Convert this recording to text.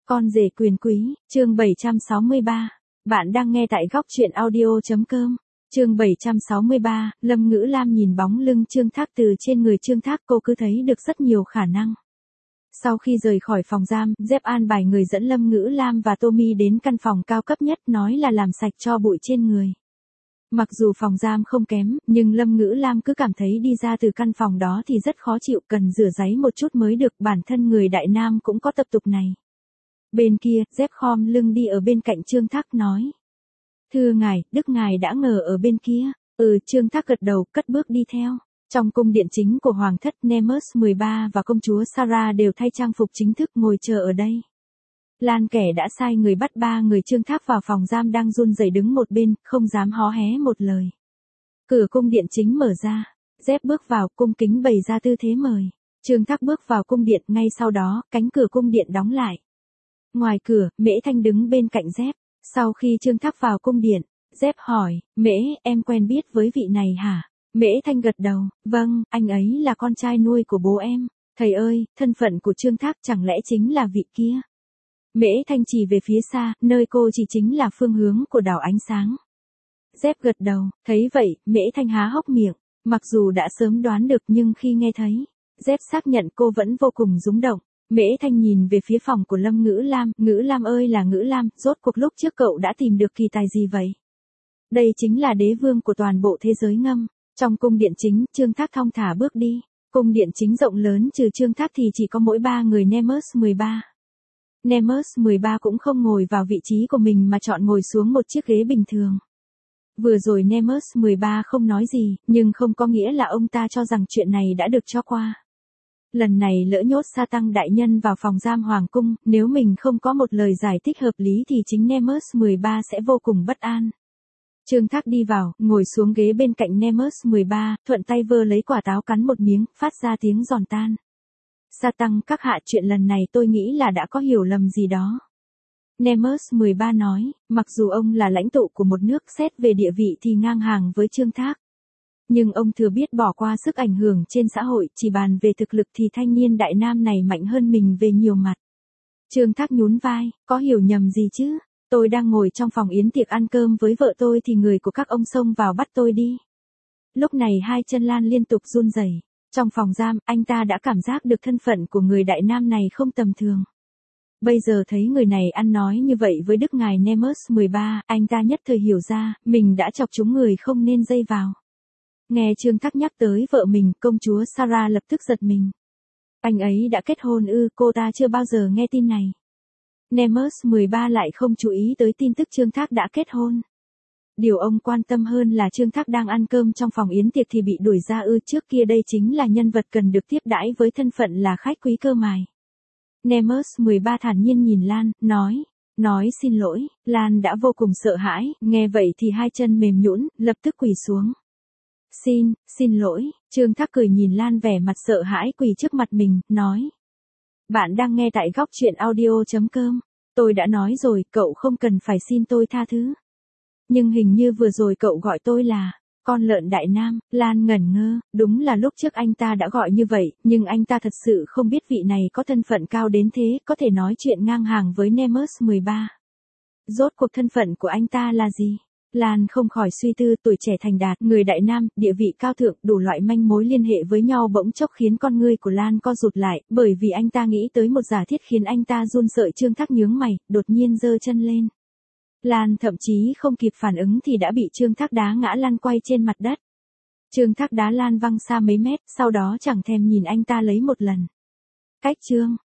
Con rể quyền quý, chương 763. Bạn đang nghe tại góc truyện audio.com. Chương 763, Lâm Ngữ Lam nhìn bóng lưng Trương Thác từ trên người Trương Thác, cô cứ thấy được rất nhiều khả năng. Sau khi rời khỏi phòng giam, Dép an bài người dẫn Lâm Ngữ Lam và Tommy đến căn phòng cao cấp nhất, nói là làm sạch cho bụi trên người. Mặc dù phòng giam không kém, nhưng Lâm Ngữ Lam cứ cảm thấy đi ra từ căn phòng đó thì rất khó chịu, cần rửa ráy một chút mới được, bản thân người Đại Nam cũng có tập tục này. Bên kia, Dép khom lưng đi ở bên cạnh Trương Thác nói. Thưa ngài, Đức ngài đã ngờ ở bên kia. Trương Thác gật đầu, cất bước đi theo. Trong cung điện chính của Hoàng thất, Nemes 13 và công chúa Sarah đều thay trang phục chính thức ngồi chờ ở đây. Lan kẻ đã sai người bắt 3 người Trương Thác vào phòng giam đang run rẩy đứng một bên, không dám hó hé một lời. Cửa cung điện chính mở ra. Dép bước vào, cung kính bày ra tư thế mời. Trương Thác bước vào cung điện, ngay sau đó, cánh cửa cung điện đóng lại. Ngoài cửa, Mễ Thanh đứng bên cạnh Dép. Sau khi Trương Thác vào cung điện, Dép hỏi, Mễ, em quen biết với vị này hả? Mễ Thanh gật đầu, vâng, anh ấy là con trai nuôi của bố em. Thầy ơi, thân phận của Trương Thác chẳng lẽ chính là vị kia? Mễ Thanh chỉ về phía xa, nơi cô chỉ chính là phương hướng của đảo ánh sáng. Dép gật đầu, thấy vậy, Mễ Thanh há hốc miệng, mặc dù đã sớm đoán được nhưng khi nghe thấy, Dép xác nhận cô vẫn vô cùng rung động. Mễ Thanh nhìn về phía phòng của Lâm Ngữ Lam, Ngữ Lam ơi là Ngữ Lam, rốt cuộc lúc trước cậu đã tìm được kỳ tài gì vậy? Đây chính là đế vương của toàn bộ thế giới ngâm. Trong cung điện chính, Trương Thác thong thả bước đi. Cung điện chính rộng lớn, trừ Trương Thác thì chỉ có mỗi 3 người Nemes 13. Nemes 13 cũng không ngồi vào vị trí của mình mà chọn ngồi xuống một chiếc ghế bình thường. Vừa rồi Nemes 13 không nói gì, nhưng không có nghĩa là ông ta cho rằng chuyện này đã được cho qua. Lần này lỡ nhốt Sa Tăng đại nhân vào phòng giam hoàng cung, nếu mình không có một lời giải thích hợp lý thì chính Nemes 13 sẽ vô cùng bất an. Trương Thác đi vào, ngồi xuống ghế bên cạnh Nemes 13, thuận tay vơ lấy quả táo cắn một miếng, phát ra tiếng giòn tan. Sa Tăng các hạ, chuyện lần này tôi nghĩ là đã có hiểu lầm gì đó. Nemes 13 nói, mặc dù ông là lãnh tụ của một nước, xét về địa vị thì ngang hàng với Trương Thác. Nhưng ông thừa biết bỏ qua sức ảnh hưởng trên xã hội, chỉ bàn về thực lực thì thanh niên Đại Nam này mạnh hơn mình về nhiều mặt. Trương Thác nhún vai, có hiểu nhầm gì chứ? Tôi đang ngồi trong phòng yến tiệc ăn cơm với vợ tôi thì người của các ông xông vào bắt tôi đi. Lúc này hai chân Lan liên tục run rẩy. Trong phòng giam, anh ta đã cảm giác được thân phận của người Đại Nam này không tầm thường. Bây giờ thấy người này ăn nói như vậy với Đức ngài Nemes 13, anh ta nhất thời hiểu ra, mình đã chọc trúng người không nên dây vào. Nghe Trương Thác nhắc tới vợ mình, công chúa Sarah lập tức giật mình. Anh ấy đã kết hôn ư? Cô ta chưa bao giờ nghe tin này. Nemes 13 lại không chú ý tới tin tức Trương Thác đã kết hôn. Điều ông quan tâm hơn là Trương Thác đang ăn cơm trong phòng yến tiệc thì bị đuổi ra ư? Trước kia đây chính là nhân vật cần được tiếp đãi với thân phận là khách quý cơ mài. Nemes 13 thản nhiên nhìn Lan, nói xin lỗi. Lan đã vô cùng sợ hãi, nghe vậy thì hai chân mềm nhũn, lập tức quỳ xuống. Xin lỗi. Trương Thác cười nhìn Lan vẻ mặt sợ hãi quỳ trước mặt mình, nói. Bạn đang nghe tại góc truyện audio.com. Tôi đã nói rồi, cậu không cần phải xin tôi tha thứ. Nhưng hình như vừa rồi cậu gọi tôi là con lợn Đại Nam. Lan ngẩn ngơ, đúng là lúc trước anh ta đã gọi như vậy, nhưng anh ta thật sự không biết vị này có thân phận cao đến thế, có thể nói chuyện ngang hàng với Nemes 13. Rốt cuộc thân phận của anh ta là gì? Lan không khỏi suy tư, tuổi trẻ thành đạt, người Đại Nam, địa vị cao thượng, đủ loại manh mối liên hệ với nhau bỗng chốc khiến con ngươi của Lan co rụt lại, bởi vì anh ta nghĩ tới một giả thiết khiến anh ta run sợ. Trương Thác nhướng mày, đột nhiên giơ chân lên. Lan thậm chí không kịp phản ứng thì đã bị Trương Thác đá ngã lăn quay trên mặt đất. Trương Thác đá Lan văng xa mấy mét, sau đó chẳng thèm nhìn anh ta lấy một lần. Cách Trương